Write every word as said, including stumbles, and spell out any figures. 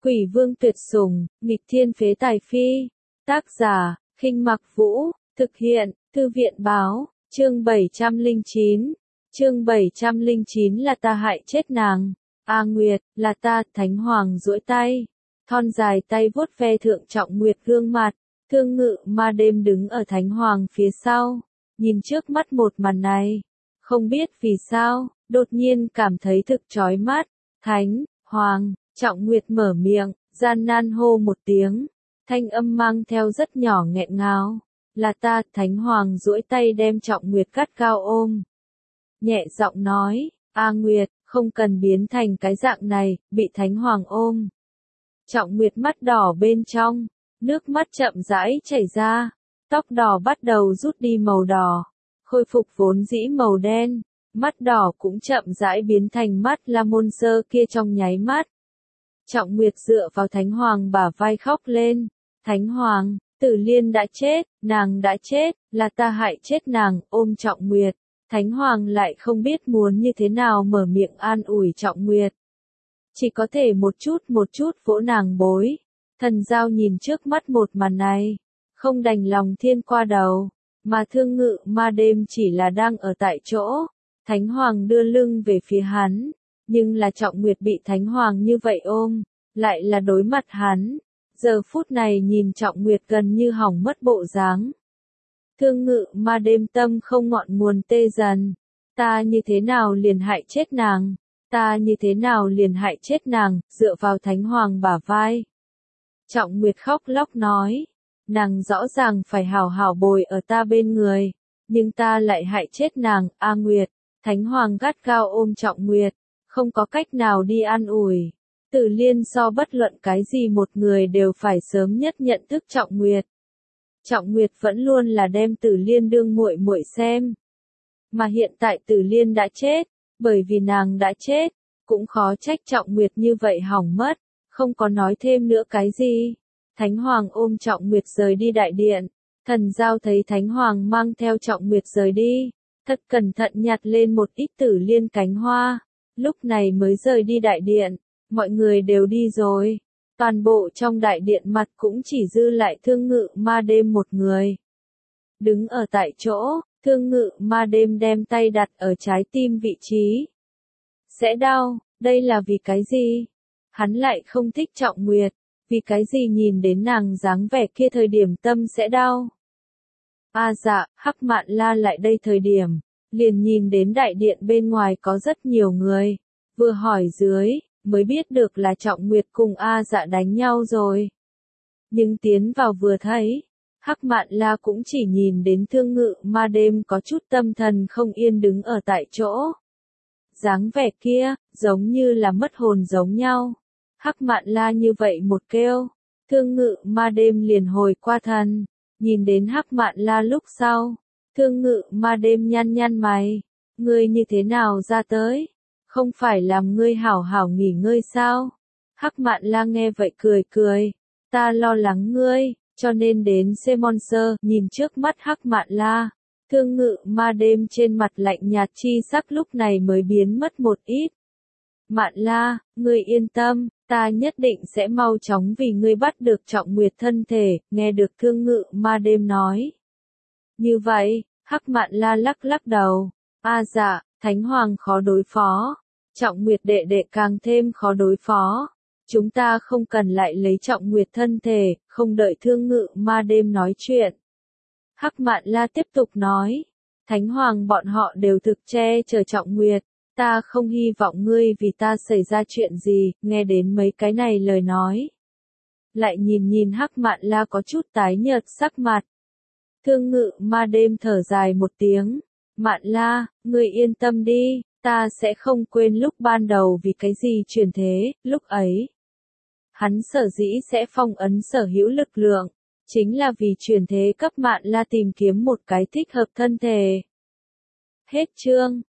Quỷ vương tuyệt sủng, nghịch thiên phế tài phi. Tác giả, Khinh Mặc Vũ, thực hiện, Thư viện báo, chương bảy trăm lẻ chín. Chương bảy trăm lẻ chín là ta hại chết nàng. A Nguyệt, là ta, Thánh Hoàng duỗi tay. Thon dài tay vuốt ve Thượng Trọng Nguyệt gương mặt. Thương Ngự Ma Đêm đứng ở Thánh Hoàng phía sau. Nhìn trước mắt một màn này. Không biết vì sao, đột nhiên cảm thấy thực chói mắt. Thánh, Hoàng, Trọng Nguyệt mở miệng, gian nan hô một tiếng. Thanh âm mang theo rất nhỏ nghẹn ngào. Là ta, Thánh Hoàng duỗi tay đem Trọng Nguyệt gắt gao ôm. Nhẹ giọng nói, A Nguyệt, không cần biến thành cái dạng này, bị Thánh Hoàng ôm. Trọng Nguyệt mắt đỏ bên trong, nước mắt chậm rãi chảy ra, tóc đỏ bắt đầu rút đi màu đỏ, khôi phục vốn dĩ màu đen, mắt đỏ cũng chậm rãi biến thành mắt La Môn Sơ kia trong nháy mắt. Trọng Nguyệt dựa vào Thánh Hoàng bả vai khóc lên, Thánh Hoàng, Tử Liên đã chết, nàng đã chết, là ta hại chết nàng, ôm Trọng Nguyệt. Thánh Hoàng lại không biết muốn như thế nào mở miệng an ủi Trọng Nguyệt. Chỉ có thể một chút một chút vỗ nàng bối. Thần Giao nhìn trước mắt một màn này, không đành lòng thiên qua đầu, mà Thương Ngự Ma Đêm chỉ là đang ở tại chỗ. Thánh Hoàng đưa lưng về phía hắn, nhưng là Trọng Nguyệt bị Thánh Hoàng như vậy ôm, lại là đối mặt hắn. Giờ phút này nhìn Trọng Nguyệt gần như hỏng mất bộ dáng. Thương Ngự Ma Đêm tâm không ngọn nguồn tê dần. Ta như thế nào liền hại chết nàng? Ta như thế nào liền hại chết nàng, dựa vào Thánh Hoàng bả vai. Trọng Nguyệt khóc lóc nói, nàng rõ ràng phải hảo hảo bồi ở ta bên người, nhưng ta lại hại chết nàng, A Nguyệt. Thánh Hoàng gắt gao ôm Trọng Nguyệt, không có cách nào đi an ủi. Tử Liên so bất luận cái gì một người đều phải sớm nhất nhận thức Trọng Nguyệt. Trọng Nguyệt vẫn luôn là đem Tử Liên đương muội muội xem. Mà hiện tại Tử Liên đã chết, bởi vì nàng đã chết, cũng khó trách Trọng Nguyệt như vậy hỏng mất, không có nói thêm nữa cái gì. Thánh Hoàng ôm Trọng Nguyệt rời đi đại điện, Thần Giao thấy Thánh Hoàng mang theo Trọng Nguyệt rời đi, thật cẩn thận nhặt lên một ít Tử Liên cánh hoa, lúc này mới rời đi đại điện, mọi người đều đi rồi. Toàn bộ trong đại điện mặt cũng chỉ dư lại Thương Ngự Ma Đêm một người. Đứng ở tại chỗ, Thương Ngự Ma Đêm đem tay đặt ở trái tim vị trí. Sẽ đau, đây là vì cái gì? Hắn lại không thích Trọng Nguyệt, vì cái gì nhìn đến nàng dáng vẻ kia thời điểm tâm sẽ đau? A à dạ, Hắc Mạn La lại đây thời điểm, liền nhìn đến đại điện bên ngoài có rất nhiều người, vừa hỏi dưới, mới biết được là Trọng Nguyệt cùng A Dạ đánh nhau rồi. Nhưng tiến vào vừa thấy, Hắc Mạn La cũng chỉ nhìn đến Thương Ngự Ma Đêm có chút tâm thần không yên đứng ở tại chỗ. Dáng vẻ kia, giống như là mất hồn giống nhau. Hắc Mạn La như vậy một kêu, Thương Ngự Ma Đêm liền hồi qua thần, nhìn đến Hắc Mạn La lúc sau, Thương Ngự Ma Đêm nhăn nhăn mày, ngươi như thế nào ra tới? Không phải làm ngươi hảo hảo nghỉ ngơi sao? Hắc Mạn La nghe vậy cười cười, ta lo lắng ngươi, cho nên đến Semonser, nhìn trước mắt Hắc Mạn La. Thương Ngự Ma Đêm trên mặt lạnh nhạt chi sắc lúc này mới biến mất một ít. Mạn La, ngươi yên tâm, ta nhất định sẽ mau chóng vì ngươi bắt được Trọng Nguyệt thân thể, nghe được Thương Ngự Ma Đêm nói. Như vậy, Hắc Mạn La lắc lắc đầu, a dạ, Thánh Hoàng khó đối phó, Trọng Nguyệt đệ đệ càng thêm khó đối phó. Chúng ta không cần lại lấy Trọng Nguyệt thân thể, không đợi Thương Ngự Ma Đêm nói chuyện. Hắc Mạn La tiếp tục nói, Thánh Hoàng bọn họ đều thực che chở Trọng Nguyệt, ta không hy vọng ngươi vì ta xảy ra chuyện gì, nghe đến mấy cái này lời nói. Lại nhìn nhìn Hắc Mạn La có chút tái nhợt sắc mặt. Thương Ngự Ma Đêm thở dài một tiếng, Mạn La, ngươi yên tâm đi, ta sẽ không quên lúc ban đầu vì cái gì chuyển thế, lúc ấy. Hắn sở dĩ sẽ phong ấn sở hữu lực lượng, chính là vì chuyển thế cấp Mạn La tìm kiếm một cái thích hợp thân thể. Hết chương.